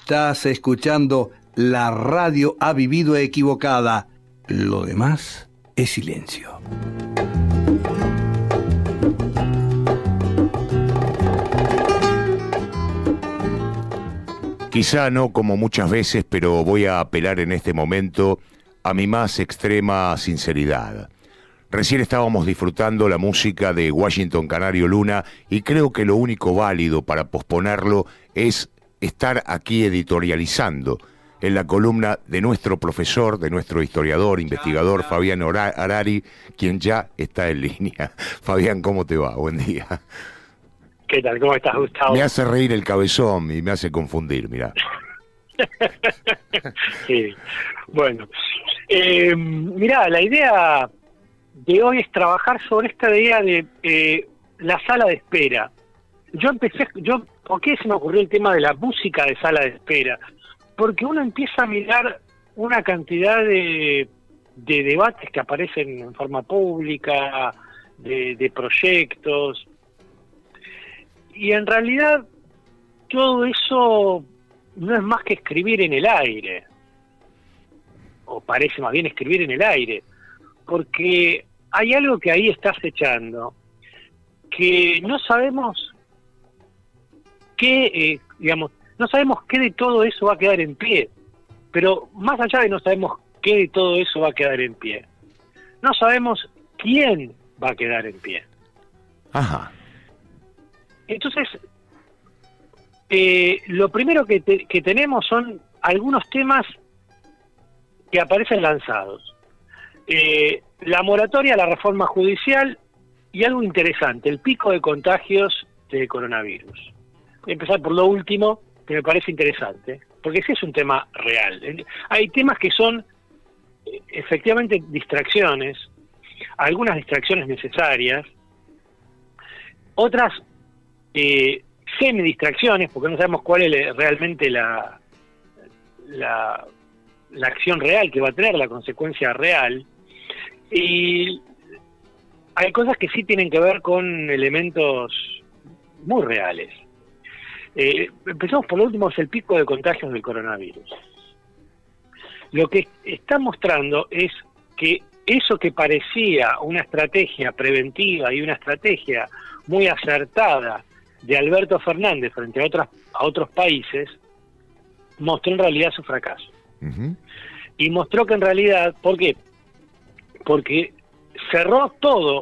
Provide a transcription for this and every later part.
Estás escuchando La radio ha vivido equivocada. Lo demás es silencio. Quizá no como muchas veces, pero voy a apelar en este momento a mi más extrema sinceridad. Recién estábamos disfrutando la música de Washington Canario Luna y creo que lo único válido para posponerlo es estar aquí editorializando en la columna de nuestro profesor, de nuestro historiador, investigador Fabián Harari, quien ya está en línea. Fabián, ¿cómo te va? Buen día. ¿Qué tal? ¿Cómo estás, Gustavo? Me hace reír el cabezón y me hace confundir, mirá. Sí, bueno. Mirá, la idea de hoy es trabajar sobre esta idea de la sala de espera. ¿Por qué se me ocurrió el tema de la música de sala de espera? Porque uno empieza a mirar una cantidad de debates que aparecen en forma pública, de proyectos, y en realidad todo eso no es más que escribir en el aire, o parece más bien escribir en el aire, porque hay algo que ahí está acechando, que no sabemos qué, no sabemos qué de todo eso va a quedar en pie, pero más allá de no sabemos qué de todo eso va a quedar en pie, no sabemos quién va a quedar en pie. Ajá. Entonces, lo primero que tenemos son algunos temas que aparecen lanzados. La moratoria, la reforma judicial y algo interesante, el pico de contagios de coronavirus. Voy a empezar por lo último, que me parece interesante, porque ese es un tema real. Hay temas que son efectivamente distracciones, algunas distracciones necesarias, otras semidistracciones, porque no sabemos cuál es realmente la acción real que va a tener, la consecuencia real, y hay cosas que sí tienen que ver con elementos muy reales. Empezamos por lo último, es el pico de contagios del coronavirus. Lo que está mostrando es que eso que parecía una estrategia preventiva y una estrategia muy acertada de Alberto Fernández frente a otros países, mostró en realidad su fracaso. Uh-huh. Y mostró que en realidad, ¿por qué? Porque cerró todo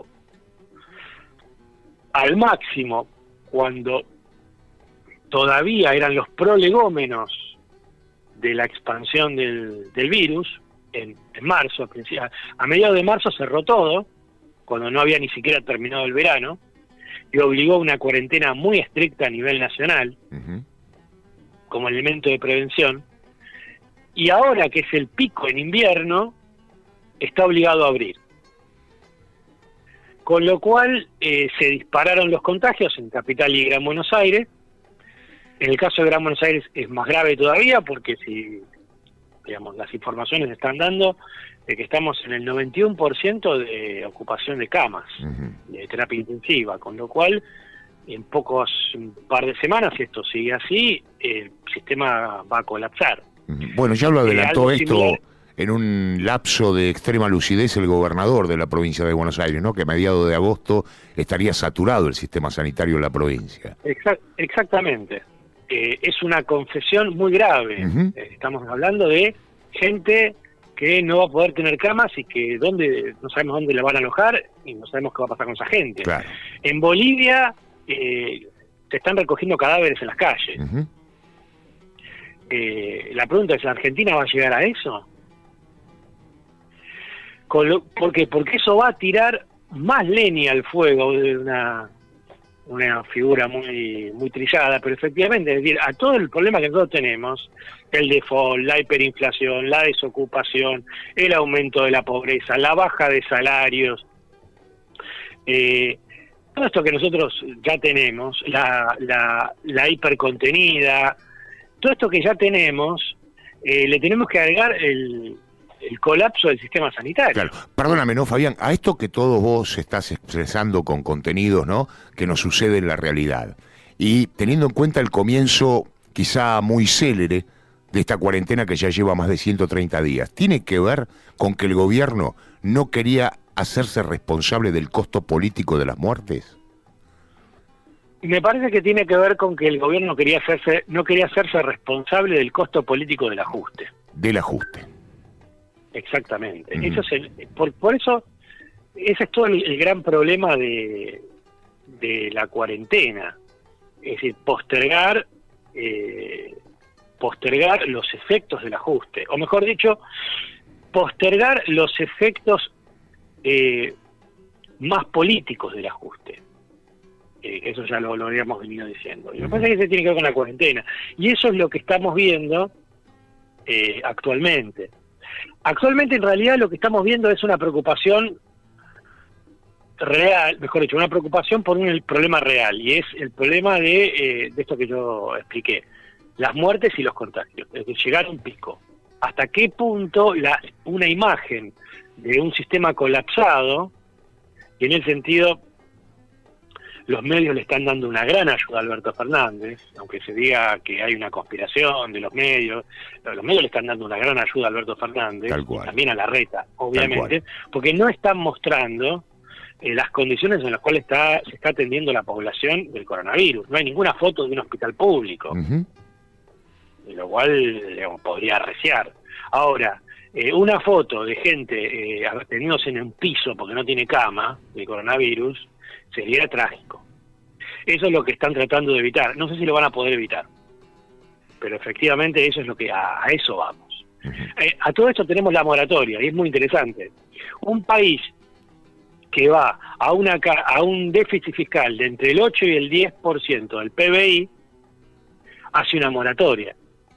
al máximo cuando todavía eran los prolegómenos de la expansión del virus, en marzo, a mediados de marzo cerró todo, cuando no había ni siquiera terminado el verano, y obligó a una cuarentena muy estricta a nivel nacional, uh-huh, como elemento de prevención, y ahora que es el pico en invierno, está obligado a abrir. Con lo cual se dispararon los contagios en Capital y Gran Buenos Aires. En el caso de Gran Buenos Aires es más grave todavía, porque si, las informaciones están dando de que estamos en el 91% de ocupación de camas, uh-huh, de terapia intensiva, con lo cual en un par de semanas, si esto sigue así, el sistema va a colapsar. Uh-huh. Bueno, ya lo adelantó esto similar en un lapso de extrema lucidez el gobernador de la provincia de Buenos Aires, ¿no? Que a mediados de agosto estaría saturado el sistema sanitario de la provincia. Exactamente. Es una confesión muy grave. Uh-huh. Estamos hablando de gente que no va a poder tener camas y que no sabemos dónde la van a alojar y no sabemos qué va a pasar con esa gente. Claro. En Bolivia se están recogiendo cadáveres en las calles. Uh-huh. La pregunta es, ¿la Argentina va a llegar a eso? ¿Por qué? Porque eso va a tirar más leña al fuego de una figura muy muy trillada, pero efectivamente, es decir, a todo el problema que nosotros tenemos, el default, la hiperinflación, la desocupación, el aumento de la pobreza, la baja de salarios, todo esto que nosotros ya tenemos, la hipercontenida, todo esto que ya tenemos, le tenemos que agregar el colapso del sistema sanitario. Claro, perdóname, ¿no, Fabián? A esto que todos vos estás expresando con contenidos, ¿no?, que nos sucede en la realidad, y teniendo en cuenta el comienzo quizá muy célere de esta cuarentena que ya lleva más de 130 días, tiene que ver con que el gobierno no quería hacerse responsable del costo político de las muertes? Me parece que tiene que ver con que el gobierno no quería hacerse responsable del costo político del ajuste. Del ajuste. Exactamente. Eso es por eso, ese es todo el gran problema de la cuarentena. Es decir, postergar los efectos del ajuste. O mejor dicho, postergar los efectos más políticos del ajuste. Eso ya lo habíamos venido diciendo. Y me parece que se tiene que ver con la cuarentena. Y eso es lo que estamos viendo actualmente. Actualmente, en realidad, lo que estamos viendo es una preocupación real, mejor dicho, una preocupación por un problema real, y es el problema de esto que yo expliqué, las muertes y los contagios, es decir, llegar a un pico. ¿Hasta qué punto una imagen de un sistema colapsado, y en el sentido, los medios le están dando una gran ayuda a Alberto Fernández, aunque se diga que hay una conspiración de los medios le están dando una gran ayuda a Alberto Fernández, también a Larreta, obviamente, porque no están mostrando las condiciones en las cuales se está atendiendo la población del coronavirus. No hay ninguna foto de un hospital público, lo cual, digamos, podría arreciar. Ahora, una foto de gente atendiéndose en un piso porque no tiene cama de coronavirus sería trágico. Eso es lo que están tratando de evitar. No sé si lo van a poder evitar, pero efectivamente eso es lo que a eso vamos. A todo esto tenemos la moratoria, y es muy interesante. Un país que va a un déficit fiscal de entre el 8 y el 10% del PBI, hace una moratoria.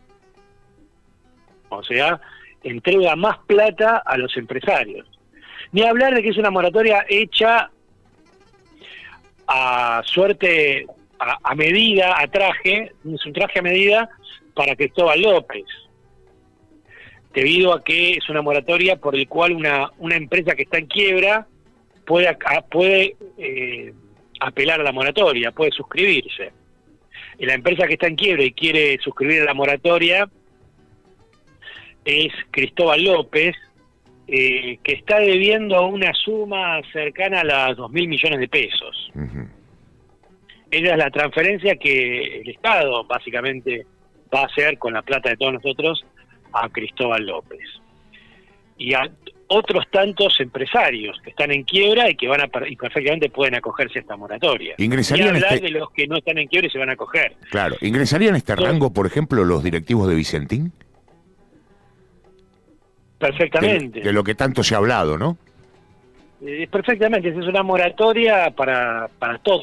O sea, entrega más plata a los empresarios. Ni hablar de que es una moratoria hecha a suerte, a medida, a traje, es un traje a medida para Cristóbal López, debido a que es una moratoria por el cual una empresa que está en quiebra puede apelar a la moratoria, puede suscribirse. Y la empresa que está en quiebra y quiere suscribir a la moratoria es Cristóbal López, que está debiendo una suma cercana a los 2.000 millones de pesos. Esa es la transferencia que el Estado básicamente va a hacer con la plata de todos nosotros a Cristóbal López. Y a otros tantos empresarios que están en quiebra y que y perfectamente pueden acogerse a esta moratoria. ¿Ingresarían y hablar de los que no están en quiebra y se van a acoger? Claro, ¿ingresarían este rango, por ejemplo, los directivos de Vicentín? Perfectamente. De lo que tanto se ha hablado, ¿no? Perfectamente, es una moratoria para todos.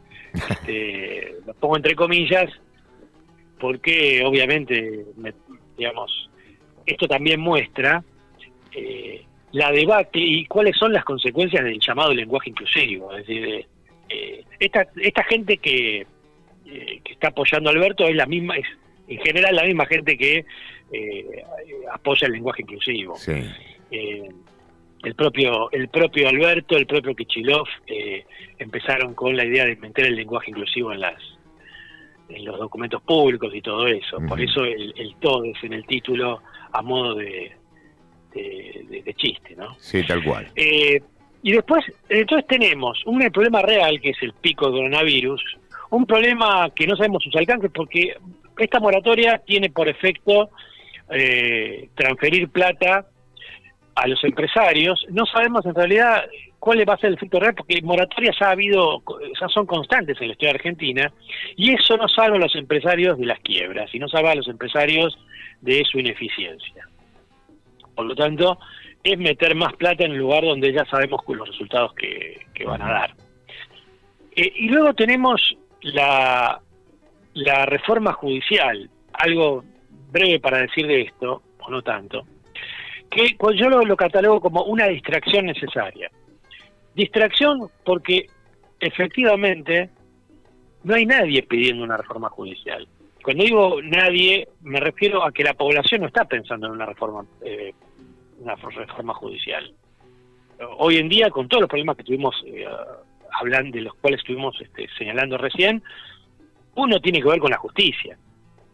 Lo pongo entre comillas, porque obviamente, digamos, esto también muestra la debate y cuáles son las consecuencias del llamado lenguaje inclusivo. Es decir, esta gente que está apoyando a Alberto es la misma, es en general la misma gente que apoya el lenguaje inclusivo. Sí. El propio Alberto, el propio Kicillof empezaron con la idea de meter el lenguaje inclusivo en los documentos públicos y todo eso. Por eso el todes en el título a modo de chiste, ¿no? Sí, tal cual. Y después, entonces tenemos un problema real, que es el pico de coronavirus, un problema que no sabemos sus alcances, porque esta moratoria tiene por efecto transferir plata a los empresarios. No sabemos en realidad cuál va a ser el efecto real, porque moratorias ya son constantes en la historia argentina, y eso no salva a los empresarios de las quiebras, y no salva a los empresarios de su ineficiencia. Por lo tanto, es meter más plata en el lugar donde ya sabemos los resultados que van a dar. Y luego tenemos la reforma judicial, algo breve para decir de esto, o no tanto, que yo lo catalogo como una distracción necesaria. Distracción porque efectivamente no hay nadie pidiendo una reforma judicial. Cuando digo nadie, me refiero a que la población no está pensando en una reforma judicial. Hoy en día, con todos los problemas que estuvimos hablando, de los cuales estuvimos señalando recién, uno tiene que ver con la justicia.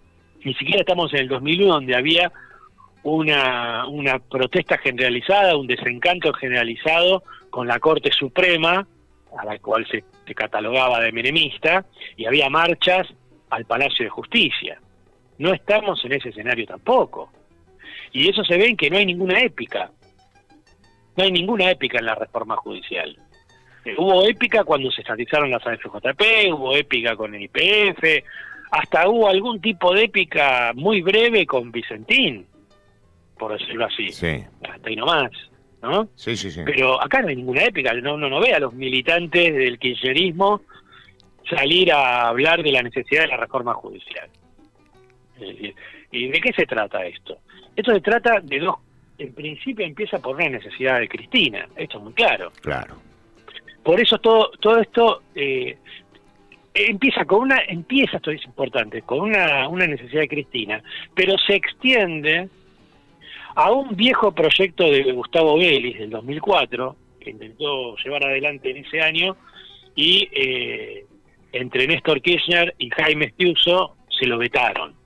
Ni siquiera estamos en el 2001, donde había una protesta generalizada, un desencanto generalizado con la Corte Suprema, a la cual se catalogaba de menemista, y había marchas al Palacio de Justicia. No estamos en ese escenario tampoco. Y eso se ve en que no hay ninguna épica. No hay ninguna épica en la reforma judicial. Hubo épica cuando se estatizaron las AFJP, hubo épica con el YPF, hasta hubo algún tipo de épica muy breve con Vicentín, por decirlo así. Sí. Hasta ahí nomás, ¿no? Sí, sí, sí. Pero acá no hay ninguna épica, no ve a los militantes del kirchnerismo salir a hablar de la necesidad de la reforma judicial. Es decir, ¿y de qué se trata esto? Esto se trata de dos. En principio empieza por una necesidad de Cristina, esto es muy claro. Claro. Por eso todo esto empieza, esto es importante, con una necesidad de Cristina, pero se extiende a un viejo proyecto de Gustavo Vélez del 2004, que intentó llevar adelante en ese año, y entre Néstor Kirchner y Jaime Estiuso se lo vetaron.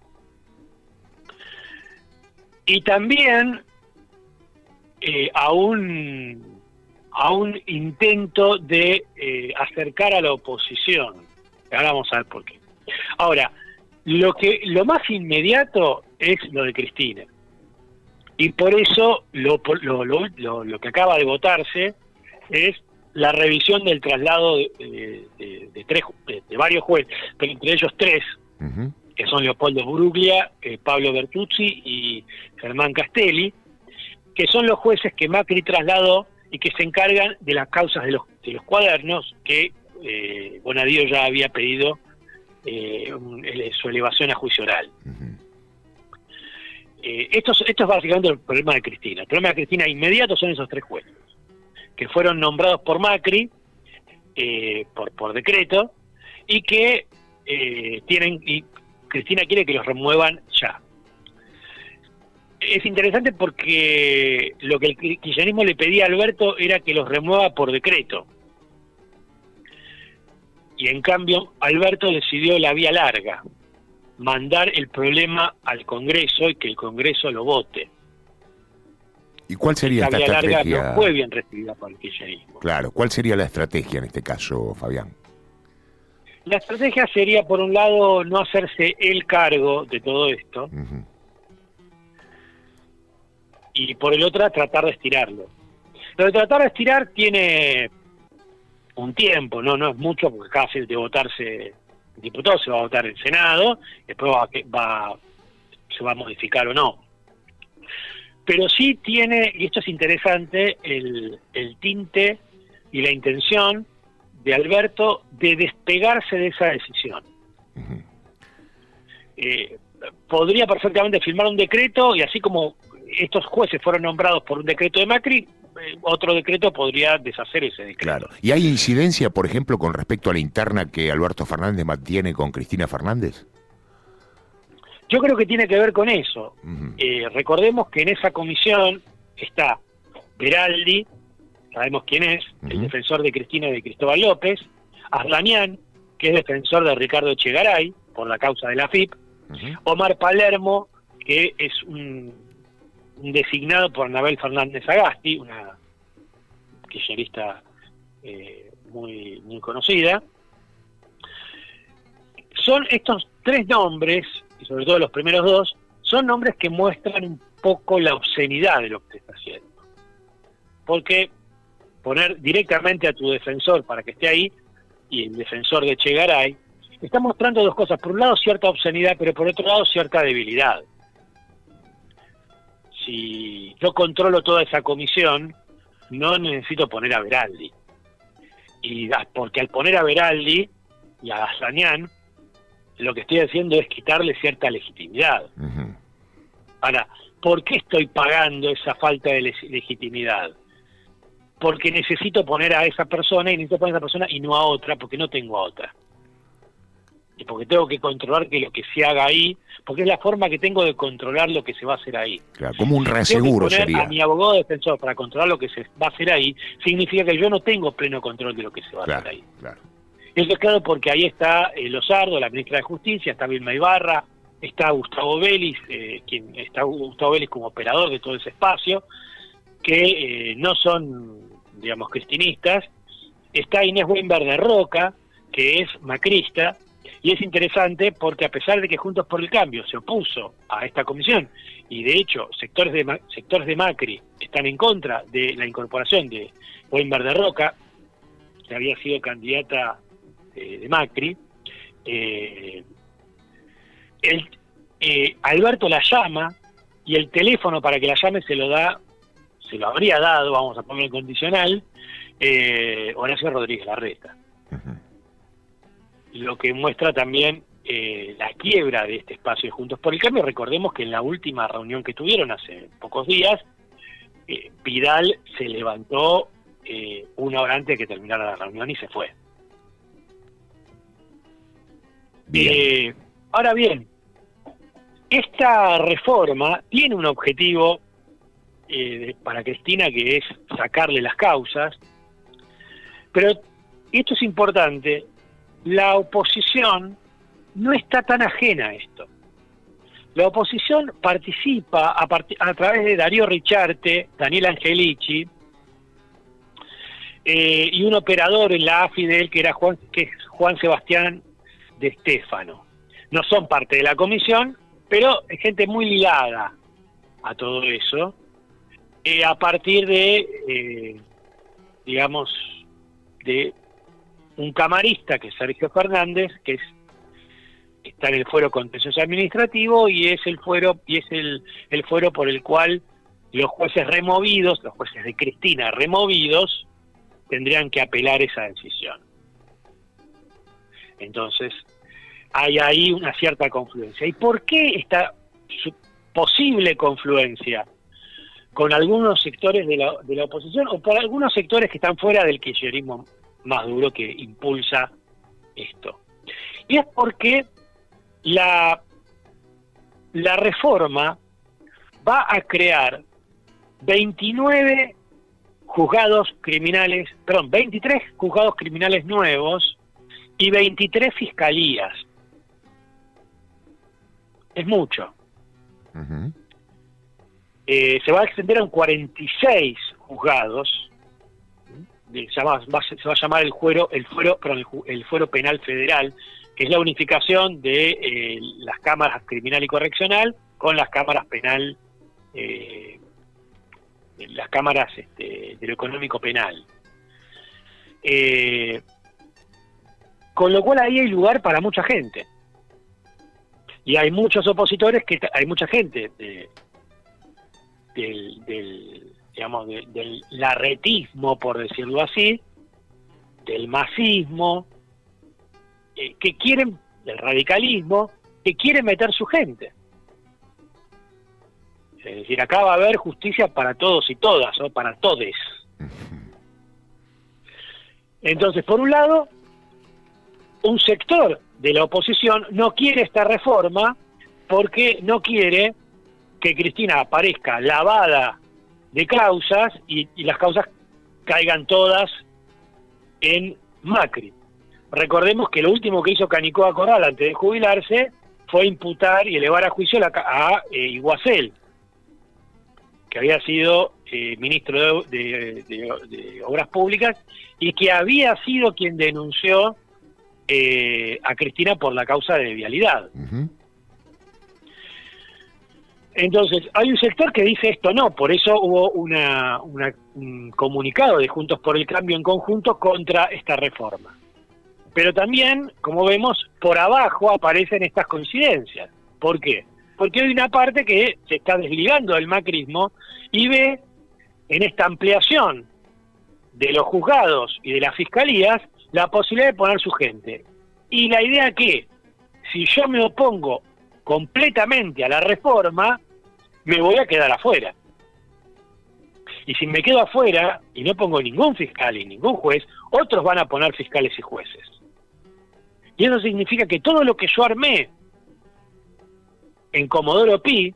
Y también a un intento de acercar a la oposición. Ahora vamos a ver por qué. Ahora, lo más inmediato es lo de Cristina. Y por eso lo que acaba de votarse es la revisión del traslado de varios jueces, pero entre ellos tres, que son Leopoldo Bruglia, Pablo Bertuzzi y Germán Castelli, que son los jueces que Macri trasladó y que se encargan de las causas de los cuadernos que Bonadío ya había pedido su elevación a juicio oral. Esto es básicamente el problema de Cristina. El problema de Cristina inmediato son esos tres jueces, que fueron nombrados por Macri por decreto, y que Cristina quiere que los remuevan ya. Es interesante porque lo que el kirchnerismo le pedía a Alberto era que los remueva por decreto. Y en cambio Alberto decidió la vía larga, mandar el problema al Congreso y que el Congreso lo vote. ¿Y cuál sería esta estrategia? La vía larga no fue bien recibida por el kirchnerismo. Claro, ¿cuál sería la estrategia en este caso, Fabián? La estrategia sería, por un lado, no hacerse el cargo de todo esto, y por el otro, tratar de estirarlo. Lo de tratar de estirar tiene un tiempo, no es mucho, porque cada vez de votarse diputado se va a votar el Senado, después se va a modificar o no. Pero sí tiene, y esto es interesante, el tinte y la intención de Alberto de despegarse de esa decisión. Podría perfectamente firmar un decreto, y así como estos jueces fueron nombrados por un decreto de Macri, otro decreto podría deshacer ese decreto. Claro. ¿Y hay incidencia, por ejemplo, con respecto a la interna que Alberto Fernández mantiene con Cristina Fernández? Yo creo que tiene que ver con eso. Recordemos que en esa comisión está Veraldi, sabemos quién es, el defensor de Cristina y de Cristóbal López, Arlanián, que es defensor de Ricardo Echegaray, por la causa de la AFIP, Omar Palermo, que es un designado por Anabel Fernández Agasti, una kirchnerista muy, muy conocida. Son estos tres nombres, y sobre todo los primeros dos, son nombres que muestran un poco la obscenidad de lo que se está haciendo. Porque poner directamente a tu defensor para que esté ahí, y el defensor de Echegaray, está mostrando dos cosas. Por un lado, cierta obscenidad, pero por otro lado, cierta debilidad. Si yo controlo toda esa comisión, no necesito poner a Veraldi. Porque al poner a Veraldi y a Aslanian, lo que estoy haciendo es quitarle cierta legitimidad. Ahora, ¿por qué estoy pagando esa falta de legitimidad? Porque necesito poner a esa persona, y necesito poner a esa persona y no a otra, porque no tengo a otra. Y porque tengo que controlar que lo que se haga ahí, porque es la forma que tengo de controlar lo que se va a hacer ahí. Claro, como un reaseguro sería. Poner a mi abogado defensor para controlar lo que se va a hacer ahí, significa que yo no tengo pleno control de lo que se va a hacer ahí. Claro. Eso es claro porque ahí está Lozardo, la ministra de Justicia, está Vilma Ibarra, está Gustavo Vélez, Gustavo Vélez como operador de todo ese espacio, que no son, digamos, cristinistas. Está Inés Weinberg de Roca, que es macrista, y es interesante porque a pesar de que Juntos por el Cambio se opuso a esta comisión, y de hecho sectores de Macri están en contra de la incorporación de Weinberg de Roca, que había sido candidata de Macri, Alberto la llama, y el teléfono para que la llame se lo habría dado, vamos a poner en condicional, Horacio Rodríguez Larreta. Ujú. Lo que muestra también la quiebra de este espacio de Juntos por el Cambio. Recordemos que en la última reunión que tuvieron hace pocos días, Vidal se levantó 1 hora antes de que terminara la reunión y se fue. Bien. Ahora bien, esta reforma tiene un objetivo para Cristina, que es sacarle las causas, pero esto es importante, la oposición no está tan ajena a esto. La oposición participa a través de Darío Richarte, Daniel Angelici, y un operador en la AFI que es Juan Sebastián de Estéfano. No son parte de la comisión, pero es gente muy ligada a todo eso, a partir de, digamos, de un camarista que es Sergio Fernández, que está en el fuero contencioso administrativo, y es el fuero por el cual los jueces de Cristina removidos, tendrían que apelar esa decisión. Entonces, hay ahí una cierta confluencia. ¿Y por qué esta posible confluencia con algunos sectores de la oposición, o por algunos sectores que están fuera del kirchnerismo más duro que impulsa esto? Y es porque la reforma va a crear 23 juzgados criminales nuevos y 23 fiscalías. Es mucho. Ujú. Se va a extender a 46 juzgados. Se va a llamar el fuero penal federal, que es la unificación de las cámaras criminal y correccional con las cámaras penal, las cámaras de lo económico penal. Con lo cual ahí hay lugar para mucha gente. Y hay muchos opositores, hay mucha gente del larretismo, por decirlo así, del masismo, que quieren, del radicalismo, que quieren meter su gente. Es decir, acá va a haber justicia para todos y todas, ¿no? Para todes. Entonces, por un lado, un sector de la oposición no quiere esta reforma porque no quiere que Cristina aparezca lavada de causas y las causas caigan todas en Macri. Recordemos que lo último que hizo Canicoa Corral antes de jubilarse fue imputar y elevar a juicio a Iguacel, que había sido ministro de Obras Públicas y que había sido quien denunció a Cristina por la causa de vialidad. Ujú. Entonces, hay un sector que dice esto no, por eso hubo un comunicado de Juntos por el Cambio en conjunto contra esta reforma. Pero también, como vemos, por abajo aparecen estas coincidencias. ¿Por qué? Porque hay una parte que se está desligando del macrismo y ve en esta ampliación de los juzgados y de las fiscalías la posibilidad de poner su gente. Y la idea que, si yo me opongo completamente a la reforma, me voy a quedar afuera. Y si me quedo afuera y no pongo ningún fiscal y ningún juez, otros van a poner fiscales y jueces. Y eso significa que todo lo que yo armé en Comodoro Pi,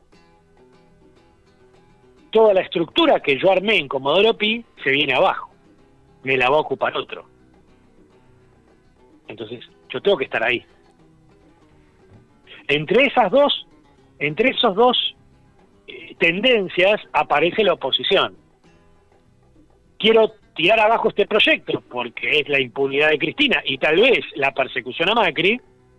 toda la estructura que yo armé en Comodoro Pi, se viene abajo. Me la va a ocupar otro. Entonces, yo tengo que estar ahí. Entre esos dos tendencias aparece la oposición. Quiero tirar abajo este proyecto porque es la impunidad de Cristina y tal vez la persecución a Macri.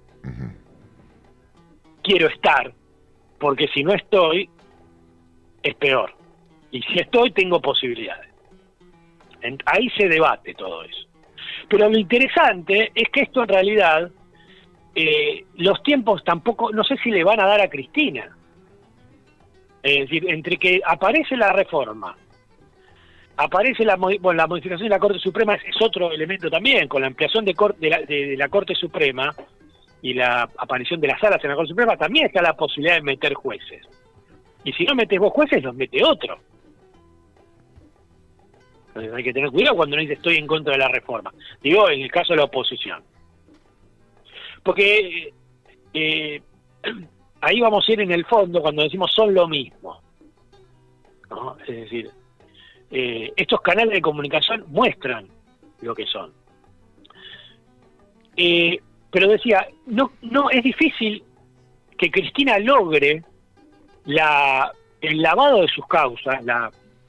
Quiero estar, porque si no estoy, es peor. Y si estoy, tengo posibilidades. Ahí se debate todo eso. Pero lo interesante es que esto en realidad, los tiempos tampoco, no sé si le van a dar a Cristina. Es decir, entre que aparece la reforma, aparece la modificación de la Corte Suprema, es otro elemento también, con la ampliación de la Corte Suprema y la aparición de las salas en la Corte Suprema, también está la posibilidad de meter jueces. Y si no metes vos jueces, los mete otro. Entonces hay que tener cuidado cuando uno dice estoy en contra de la reforma. Digo, en el caso de la oposición. Porque ahí vamos a ir en el fondo cuando decimos son lo mismo, ¿no? Es decir, estos canales de comunicación muestran lo que son. Pero decía, no es difícil que Cristina logre el lavado de sus causas, la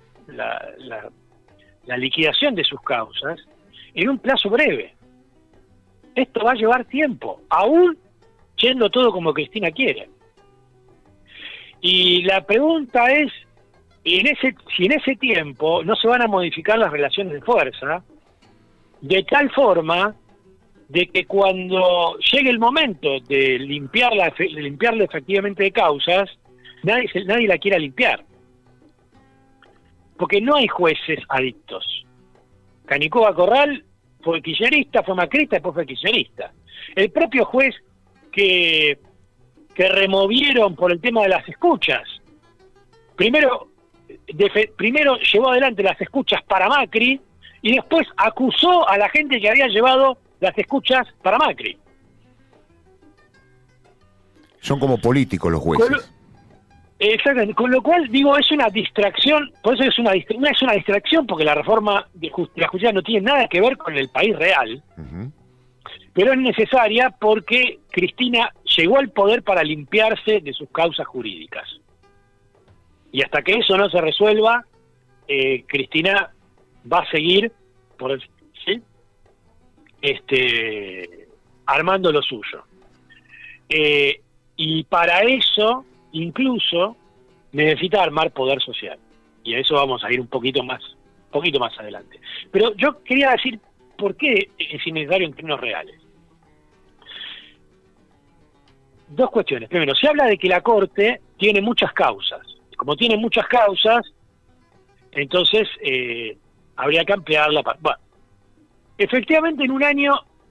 liquidación de sus causas, en un plazo breve. Esto va a llevar tiempo, aún yendo todo como Cristina quiere. Y la pregunta es, si en ese tiempo no se van a modificar las relaciones de fuerza, de tal forma de que cuando llegue el momento de limpiarla efectivamente de causas, nadie la quiera limpiar. Porque no hay jueces adictos. Canicoba Corral fue kirchnerista, fue macrista, después fue kirchnerista. El propio juez que removieron por el tema de las escuchas, primero llevó adelante las escuchas para Macri y después acusó a la gente que había llevado las escuchas para Macri. Son como políticos los jueces. Exactamente, con lo cual digo, es una distracción, por eso es una distracción, porque la reforma de la justicia no tiene nada que ver con el país real, pero es necesaria porque Cristina llegó al poder para limpiarse de sus causas jurídicas. Y hasta que eso no se resuelva, Cristina va a seguir armando lo suyo. Y para eso incluso necesita armar poder social. Y a eso vamos a ir un poquito más adelante. Pero yo quería decir por qué es innecesario en términos reales. Dos cuestiones. Primero, se habla de que la Corte tiene muchas causas. Como tiene muchas causas, entonces habría que ampliarla. Bueno, efectivamente en un año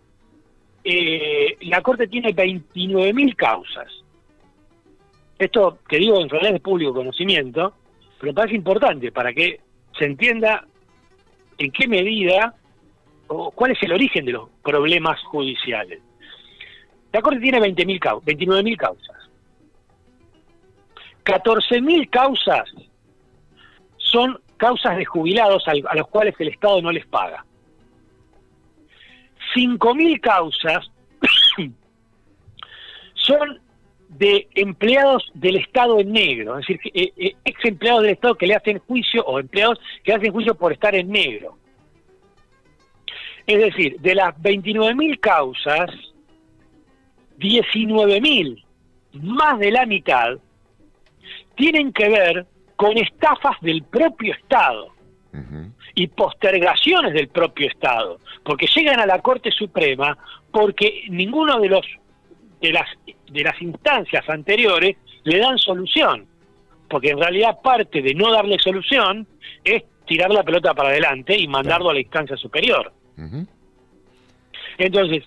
la Corte tiene 29.000 causas. Esto que digo en realidad es de público conocimiento, pero me parece importante para que se entienda en qué medida o cuál es el origen de los problemas judiciales. La Corte tiene 29.000 causas. 14.000 causas son causas de jubilados a los cuales el Estado no les paga. 5.000 causas son de empleados del Estado en negro, es decir, ex empleados del Estado que le hacen juicio, o empleados que hacen juicio por estar en negro. Es decir, de las 29.000 causas, 19.000, más de la mitad, tienen que ver con estafas del propio Estado y postergaciones del propio Estado, porque llegan a la Corte Suprema porque ninguno de las instancias anteriores le dan solución, porque en realidad parte de no darle solución es tirar la pelota para adelante y mandarlo a la instancia superior. Entonces,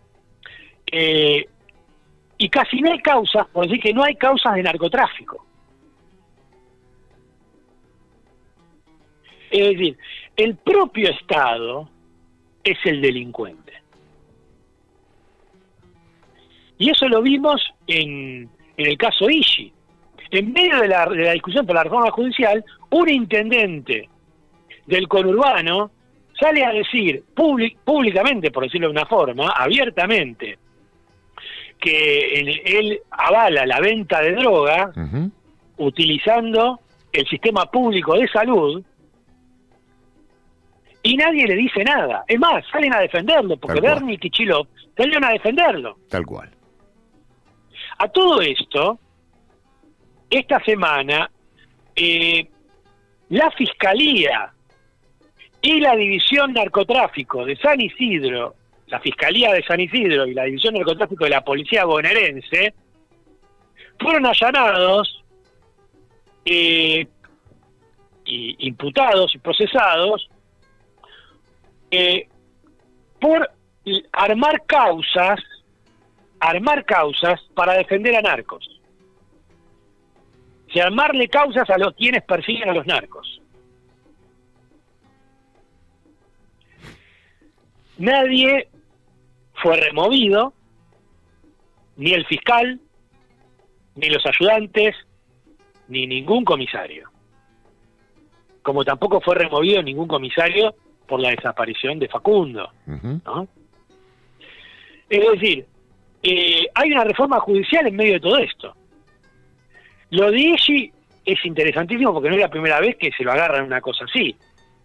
y casi no hay causas, por decir que no hay causas de narcotráfico. Es decir, el propio Estado es el delincuente. Y eso lo vimos en el caso Ishi. En medio de la discusión por la reforma judicial, un intendente del conurbano sale a decir públicamente, por decirlo de una forma, abiertamente, que él avala la venta de droga utilizando el sistema público de salud y nadie le dice nada. Es más, salen a defenderlo, porque Bernie y Kichilov salieron a defenderlo. Tal cual. A todo esto, esta semana, la Fiscalía y la División Narcotráfico de San Isidro, la Fiscalía de San Isidro y la División Narcotráfico de la Policía Bonaerense, fueron allanados, y imputados y procesados, por armar causas para defender a narcos. O sea, armarle causas a los quienes persiguen a los narcos. Nadie fue removido, ni el fiscal, ni los ayudantes, ni ningún comisario. Como tampoco fue removido ningún comisario por la desaparición de Facundo, ¿no? Es decir, hay una reforma judicial en medio de todo esto. Lo de Illy es interesantísimo porque no es la primera vez que se lo agarran una cosa así.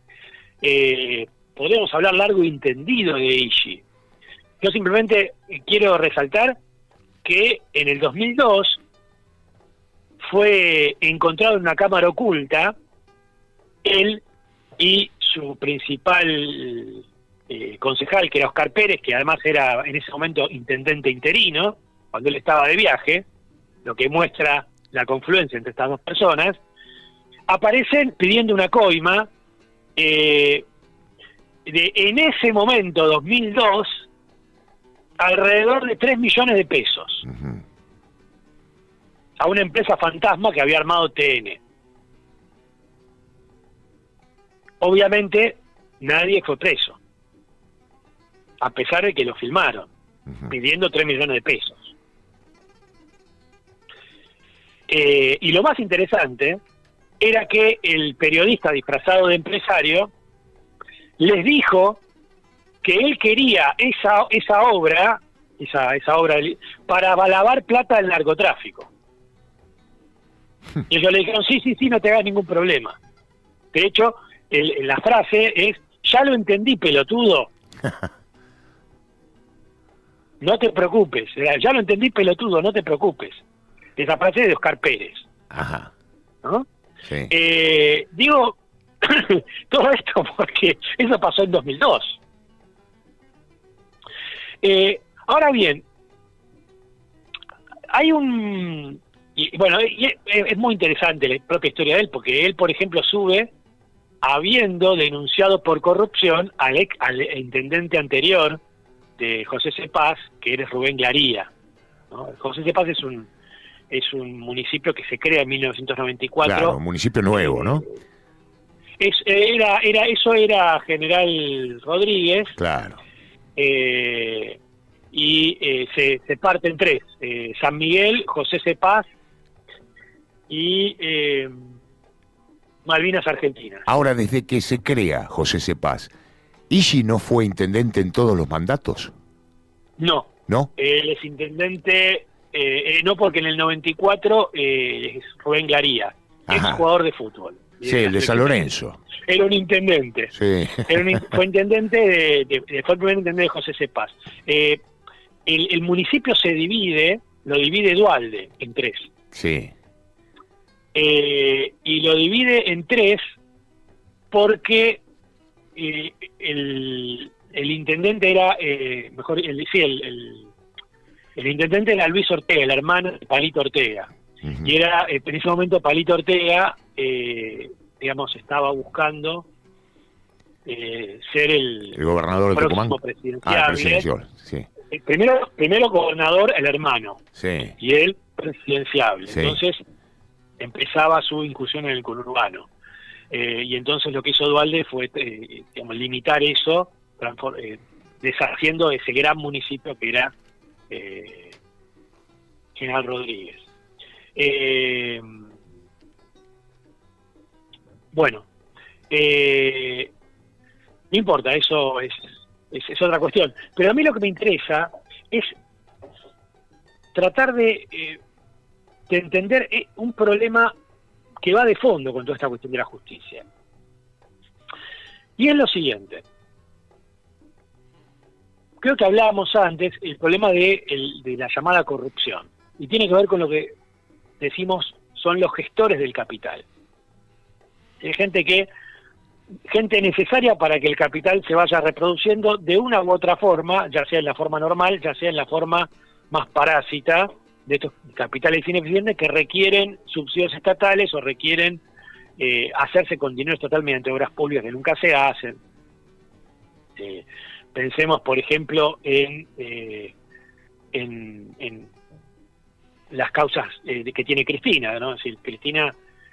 Podemos hablar largo y tendido de Illy. Yo simplemente quiero resaltar que en el 2002 fue encontrado en una cámara oculta él y su principal concejal, que era Oscar Pérez, que además era en ese momento intendente interino, cuando él estaba de viaje, lo que muestra la confluencia entre estas dos personas, aparecen pidiendo una coima en ese momento, 2002, alrededor de 3 millones de pesos a una empresa fantasma que había armado TN. Obviamente nadie fue preso, a pesar de que lo filmaron, pidiendo 3 millones de pesos. Y lo más interesante era que el periodista disfrazado de empresario les dijo que él quería esa obra para lavar plata del narcotráfico. Y ellos le dijeron, sí, no te hagas ningún problema. De hecho, la frase es, ya lo entendí, pelotudo. No te preocupes. Ya lo entendí, pelotudo, no te preocupes. Esa frase es de Oscar Pérez. Ajá. ¿No? Sí. Digo todo esto porque eso pasó en 2002. Ahora bien, hay un... es muy interesante la propia historia de él, porque él, por ejemplo, sube habiendo denunciado por corrupción al intendente anterior de José Cepaz, que era Rubén Glaría, ¿no? José Cepaz es un municipio que se crea en 1994. Claro, un municipio nuevo, ¿no? Eso era General Rodríguez. Claro. Y se parte en 3. San Miguel, José Cepaz y Malvinas Argentinas. Ahora, desde que se crea José Cepaz, ¿Illy no fue intendente en todos los mandatos? No. ¿No? Él es intendente, no, porque en el 94 es Rubén Glaría, es jugador de fútbol. Sí, el de San Lorenzo. Era un intendente. Sí. Fue intendente fue el primer intendente de José Cepaz. El municipio lo divide Duhalde en 3. Sí. Y lo divide en 3 porque el intendente era, el intendente era Luis Ortega, el hermano de Palito Ortega. Y era, en ese momento, Palito Ortega, estaba buscando ser el gobernador de Tucumán. Presidenciable. Sí. Primero gobernador, el hermano. Sí. Y él presidenciable. Sí. Entonces empezaba su incursión en el conurbano. Y entonces lo que hizo Duhalde fue limitar eso, deshaciendo ese gran municipio que era General Rodríguez. No importa, eso es otra cuestión. Pero a mí lo que me interesa es tratar de entender un problema que va de fondo con toda esta cuestión de la justicia. Y es lo siguiente. Creo que hablábamos antes el problema de la llamada corrupción. Y tiene que ver con lo que decimos son los gestores del capital. Hay gente necesaria para que el capital se vaya reproduciendo de una u otra forma, ya sea en la forma normal, ya sea en la forma más parásita de estos capitales ineficientes que requieren subsidios estatales o requieren hacerse con dinero estatal mediante obras públicas que nunca se hacen. Pensemos, por ejemplo, en las causas que tiene Cristina, ¿no? Es decir, Cristina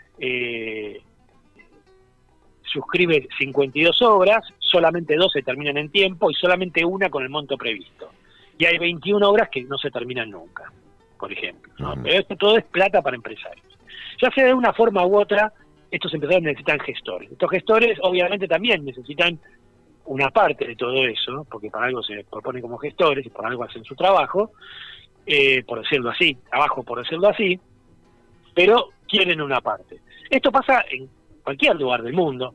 suscribe 52 obras, solamente 12 terminan en tiempo y solamente una con el monto previsto. Y hay 21 obras que no se terminan nunca, por ejemplo, ¿no? Pero esto todo es plata para empresarios. Ya sea de una forma u otra, estos empresarios necesitan gestores. Estos gestores obviamente también necesitan una parte de todo eso, porque para algo se proponen como gestores y por algo hacen su trabajo, por decirlo así, pero quieren una parte. Esto pasa en cualquier lugar del mundo,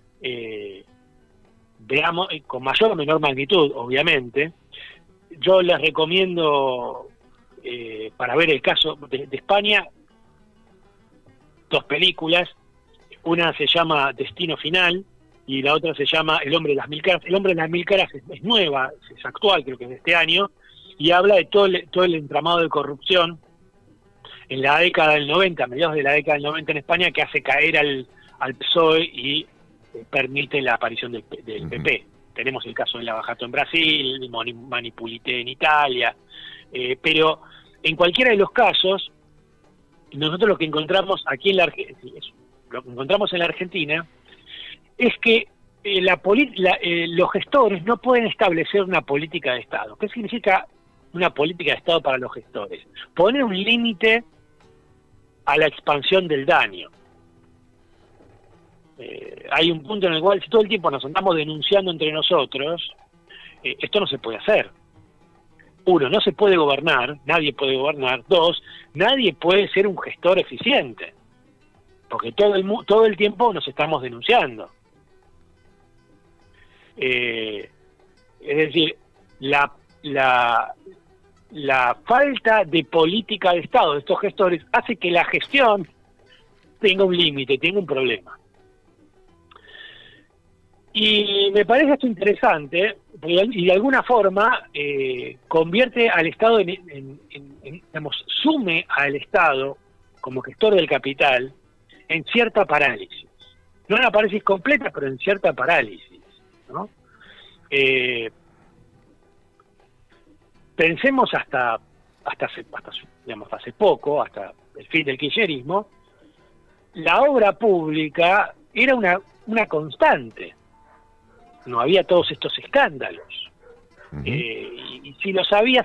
veamos, con mayor o menor magnitud, obviamente. Yo les recomiendo, para ver el caso de España, 2 películas. Una se llama Destino Final y la otra se llama El Hombre de las Mil Caras. El Hombre de las Mil Caras es nueva, es actual, creo que es de este año, y habla de todo el entramado de corrupción en la década del 90, a mediados de la década del 90 en España, que hace caer al PSOE y permite la aparición del PP. Tenemos el caso de Lavajato en Brasil, Manipulité en Italia, pero en cualquiera de los casos, nosotros lo que encontramos aquí en la Argentina es que los gestores no pueden establecer una política de Estado. ¿Qué significa una política de Estado para los gestores? Poner un límite a la expansión del daño. Hay un punto en el cual, si todo el tiempo nos andamos denunciando entre nosotros, esto no se puede hacer. 1, no se puede gobernar, nadie puede gobernar. 2, nadie puede ser un gestor eficiente, porque todo el tiempo nos estamos denunciando. Es decir, la falta de política de Estado de estos gestores hace que la gestión tenga un límite, tenga un problema. Y me parece esto interesante, y de alguna forma convierte al Estado digamos, sume al Estado como gestor del capital en cierta parálisis. No en una parálisis completa, pero en cierta parálisis, ¿no? Pensemos hasta hace poco, hasta el fin del kirchnerismo, la obra pública era una constante. No había todos estos escándalos. Y si lo sabía,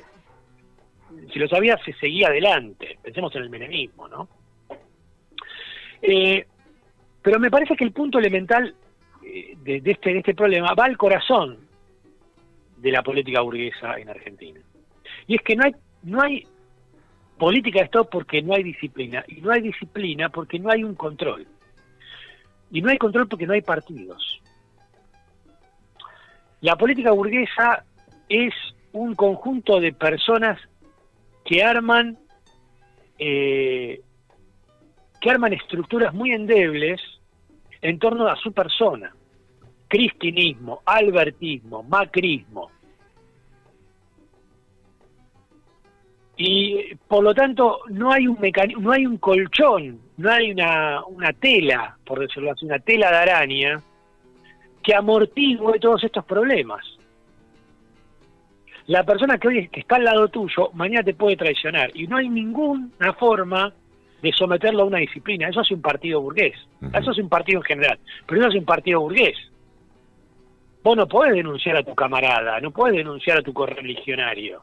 se seguía adelante. Pensemos en el menemismo, ¿no? Pero me parece que el punto elemental de este problema va al corazón de la política burguesa en Argentina. Y es que no hay política de Estado porque no hay disciplina. Y no hay disciplina porque no hay un control. Y no hay control porque no hay partidos. La política burguesa es un conjunto de personas que arman estructuras muy endebles en torno a su persona. Cristinismo, albertismo, macrismo. Y por lo tanto no hay un no hay un colchón, no hay una tela, por decirlo así, una tela de araña que amortigue todos estos problemas. La persona que hoy está al lado tuyo, mañana te puede traicionar, y no hay ninguna forma de someterlo a una disciplina. Eso hace un partido burgués, eso hace un partido en general, pero eso hace un partido burgués. Vos no podés denunciar a tu camarada, no podés denunciar a tu correligionario.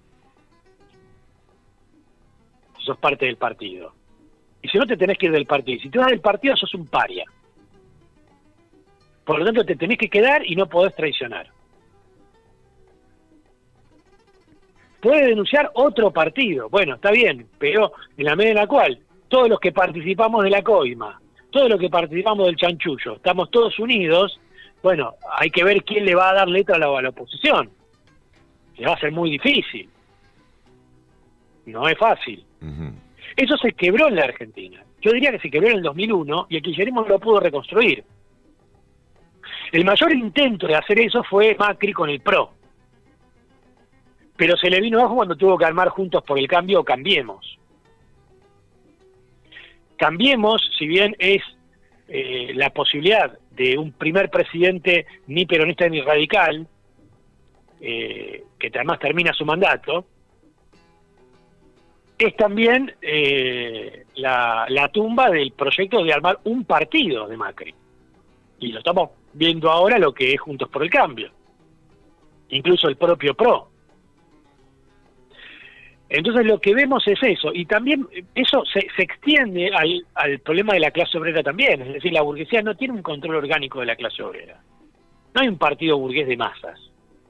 Sos parte del partido. Y si no, te tenés que ir del partido. Si te vas del partido, sos un paria. Por lo tanto, te tenés que quedar y no podés traicionar. puede denunciar otro partido. Bueno, está bien, pero en la medida en la cual todos los que participamos de la coima, todos los que participamos del chanchullo, estamos todos unidos, bueno, hay que ver quién le va a dar letra a la oposición. Le va a ser muy difícil. No es fácil. Ujú. Eso se quebró en la Argentina. Yo diría que se quebró en el 2001 y el kirchnerismo no lo pudo reconstruir. El mayor intento de hacer eso fue Macri con el PRO. Pero se le vino abajo cuando tuvo que armar Juntos por el Cambio o Cambiemos. Cambiemos, si bien es la posibilidad de un primer presidente ni peronista ni radical, que además termina su mandato, es también la tumba del proyecto de armar un partido de Macri. Y lo estamos viendo ahora lo que es Juntos por el Cambio. Incluso el propio PRO. Entonces lo que vemos es eso. Y también eso se extiende al problema de la clase obrera también. Es decir, la burguesía no tiene un control orgánico de la clase obrera. No hay un partido burgués de masas.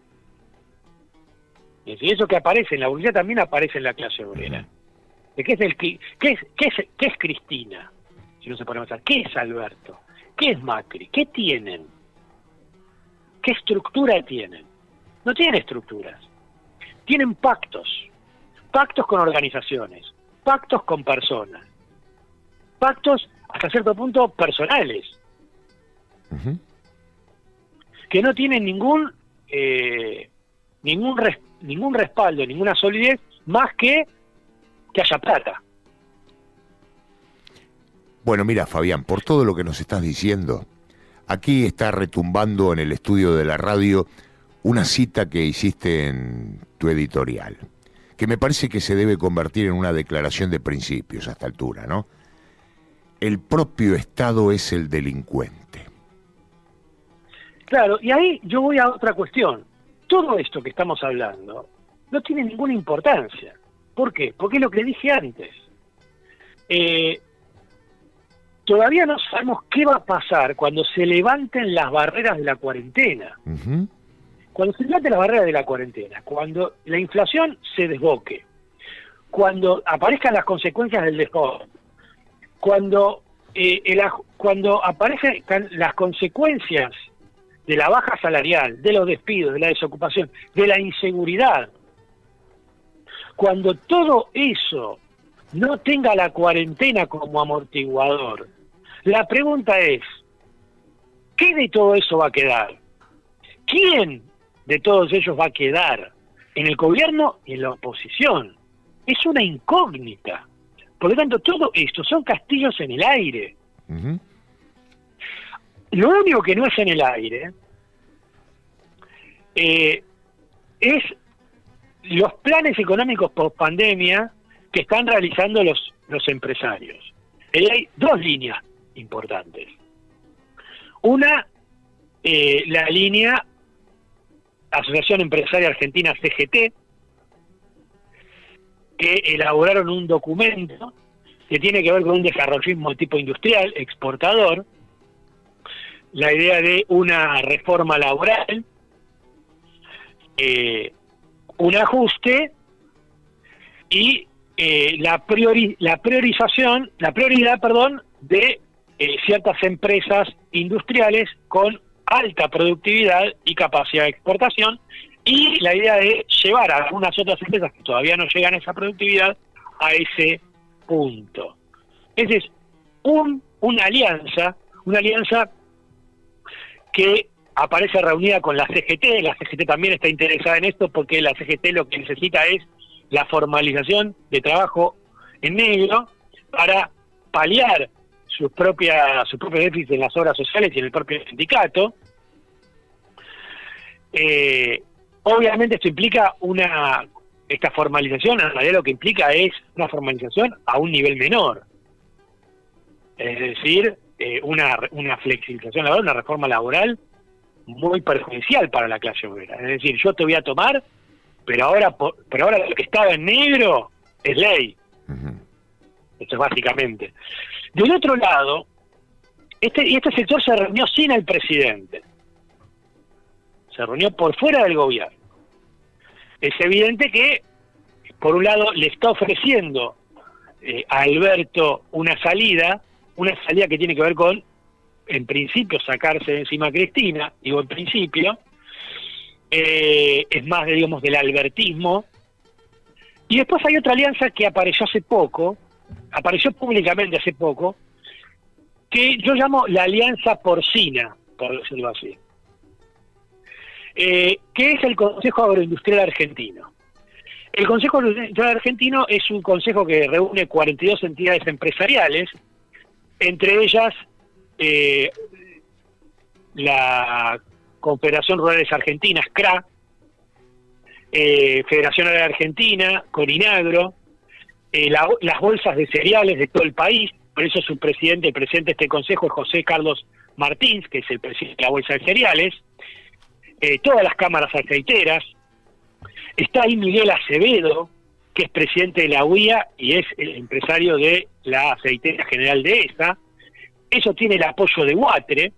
Es decir, eso que aparece en la burguesía también aparece en la clase obrera. ¿Qué es Cristina? Si no se pone a pensar, ¿qué es Alberto? ¿Qué es Macri? ¿Qué tienen? ¿Qué estructura tienen? No tienen estructuras. Tienen pactos. Pactos con organizaciones. Pactos con personas. Pactos, hasta cierto punto, personales. Ujú. Que no tienen ningún respaldo, ninguna solidez, más que haya plata. Bueno, mira, Fabián, por todo lo que nos estás diciendo, aquí está retumbando en el estudio de la radio una cita que hiciste en tu editorial, que me parece que se debe convertir en una declaración de principios a esta altura, ¿no? El propio Estado es el delincuente. Claro, y ahí yo voy a otra cuestión. Todo esto que estamos hablando no tiene ninguna importancia. ¿Por qué? Porque es lo que dije antes. Todavía no sabemos qué va a pasar cuando se levanten las barreras de la cuarentena. Uh-huh. Cuando se levanten las barreras de la cuarentena, cuando la inflación se desboque, cuando aparezcan las consecuencias del default, cuando aparezcan las consecuencias de la baja salarial, de los despidos, de la desocupación, de la inseguridad, cuando todo eso no tenga la cuarentena como amortiguador, la pregunta es, ¿qué de todo eso va a quedar? ¿Quién de todos ellos va a quedar en el gobierno y en la oposición? Es una incógnita. Por lo tanto, todo esto son castillos en el aire. Uh-huh. Lo único que no es en el aire es los planes económicos post pandemia que están realizando los empresarios. Hay dos líneas importantes. Una, la línea Asociación Empresaria Argentina, CGT, que elaboraron un documento que tiene que ver con un desarrollismo de tipo industrial, exportador, la idea de una reforma laboral, un ajuste y la prioridad de ciertas empresas industriales con alta productividad y capacidad de exportación, y la idea de llevar a algunas otras empresas que todavía no llegan a esa productividad a ese punto. Esa es una alianza que aparece reunida con la CGT. La CGT también está interesada en esto porque la CGT lo que necesita es la formalización de trabajo en negro para paliar sus propios déficits en las obras sociales y en el propio sindicato. Obviamente esto implica esta formalización, en realidad lo que implica es una formalización a un nivel menor. Es decir, una flexibilización laboral, una reforma laboral muy perjudicial para la clase obrera. Es decir, yo te voy a tomar, pero ahora lo que estaba en negro es ley. Uh-huh. Esto es básicamente. Del otro lado, este sector se reunió sin el presidente. Se reunió por fuera del gobierno. Es evidente que por un lado le está ofreciendo a Alberto una salida que tiene que ver con, en principio, sacarse de encima a Cristina, digo en principio, es más, digamos, del albertismo. Y después hay otra alianza que apareció públicamente hace poco, que yo llamo la alianza porcina, por decirlo así, que es el Consejo Agroindustrial Argentino. El Consejo Agroindustrial Argentino es un consejo que reúne 42 entidades empresariales, entre ellas la Confederación Rurales Argentinas, CRA, Federación Agraria Argentina, Corinagro, las bolsas de cereales de todo el país. Por eso el presidente de este consejo es José Carlos Martins, que es el presidente de la Bolsa de Cereales, todas las cámaras aceiteras. Está ahí Miguel Acevedo, que es presidente de la UIA y es el empresario de la aceitera General Dehesa. Eso tiene el apoyo de UATRE.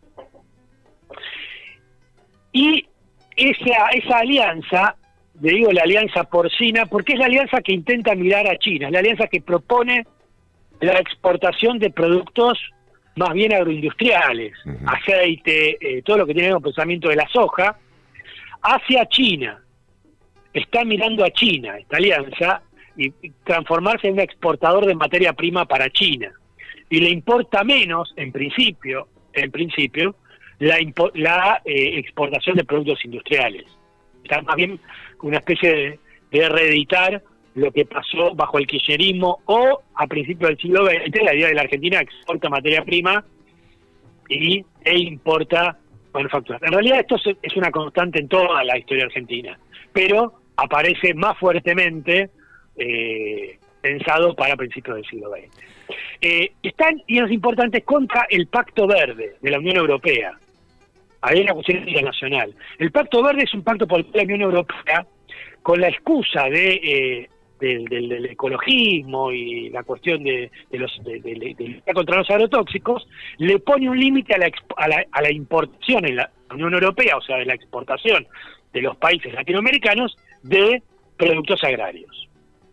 Y esa alianza, le digo la alianza porcina, porque es la alianza que intenta mirar a China, es la alianza que propone la exportación de productos más bien agroindustriales, aceite, todo lo que tiene que ver con el procesamiento de la soja, hacia China. Está mirando a China, esta alianza, y transformarse en un exportador de materia prima para China. Y le importa menos, en principio, la exportación de productos industriales. Está más bien una especie de reeditar lo que pasó bajo el kirchnerismo o a principios del siglo XX, la idea de la Argentina exporta materia prima e importa manufacturas. En realidad esto es una constante en toda la historia argentina, pero aparece más fuertemente pensado para principios del siglo XX. Están, y es importante, contra el Pacto Verde de la Unión Europea. Hay una cuestión internacional. El Pacto Verde es un pacto por el que la Unión Europea, con la excusa del ecologismo y la cuestión de luchar contra los agrotóxicos, le pone un límite a la importación en la Unión Europea, o sea, de la exportación de los países latinoamericanos de productos agrarios.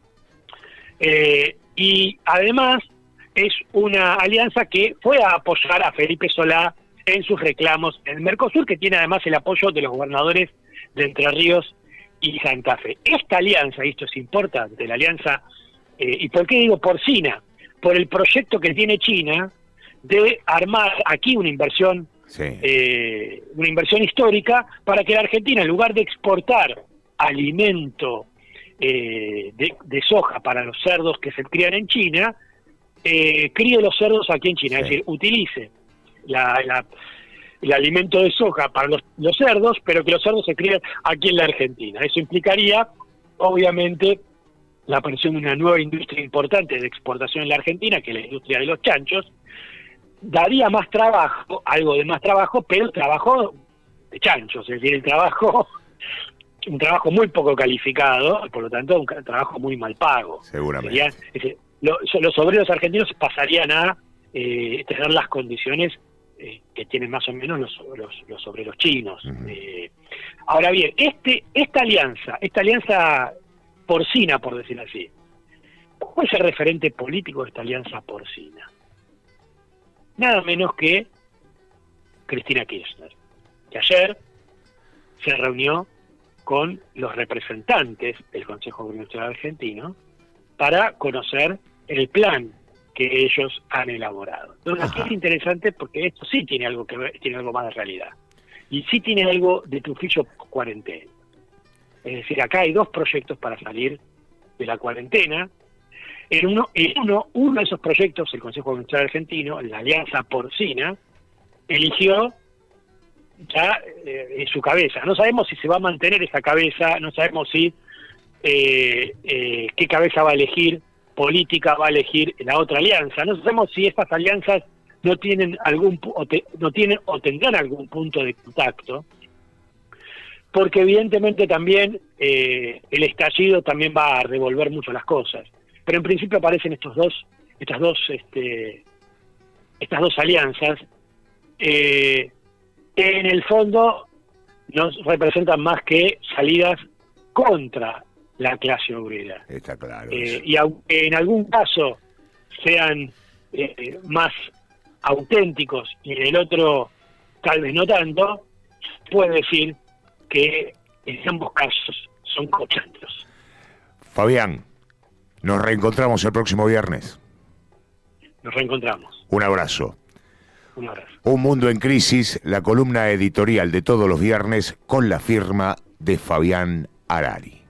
Y además es una alianza que fue a apoyar a Felipe Solá en sus reclamos en el Mercosur, que tiene además el apoyo de los gobernadores de Entre Ríos y Santa Fe. Esta alianza, y esto es importante, la alianza, ¿y por qué digo porcina? Por el proyecto que tiene China de armar aquí una inversión histórica para que la Argentina, en lugar de exportar alimento de soja para los cerdos que se crían en China, críe los cerdos aquí en China, es decir, utilice el alimento de soja para los cerdos, pero que los cerdos se críen aquí en la Argentina. Eso implicaría, obviamente, la aparición de una nueva industria importante de exportación en la Argentina, que es la industria de los chanchos. Daría más trabajo, algo de más trabajo, pero trabajo de chanchos, es decir, un trabajo muy poco calificado, por lo tanto un trabajo muy mal pago. Seguramente. Los obreros argentinos pasarían a tener las condiciones que tienen más o menos los obreros chinos. Ahora bien, esta alianza porcina, por decirlo así, ¿cuál es el referente político de esta alianza porcina? Nada menos que Cristina Kirchner, que ayer se reunió con los representantes del Consejo Agroindustrial Argentino para conocer el plan que ellos han elaborado. Entonces, aquí es interesante porque esto sí tiene algo que ver, tiene algo más de realidad. Y sí tiene algo de Trujillo cuarentena. Es decir, acá hay dos proyectos para salir de la cuarentena. En uno de esos proyectos, el Consejo Agroindustrial Argentino, la Alianza Porcina, eligió ya en su cabeza. No sabemos si se va a mantener esa cabeza, no sabemos si qué cabeza va a elegir política va a elegir la otra alianza. No sabemos si estas alianzas no tienen o tendrán algún punto de contacto, porque evidentemente también el estallido también va a revolver mucho las cosas. Pero en principio aparecen estas dos alianzas que en el fondo nos representan más que salidas contra la clase obrera. Está claro. Y aunque en algún caso sean más auténticos y en el otro tal vez no tanto, puede decir que en ambos casos son cochantos. Fabián, nos reencontramos el próximo viernes. Nos reencontramos. Un abrazo. Un abrazo. Un Mundo en Crisis, la columna editorial de todos los viernes con la firma de Fabián Harari.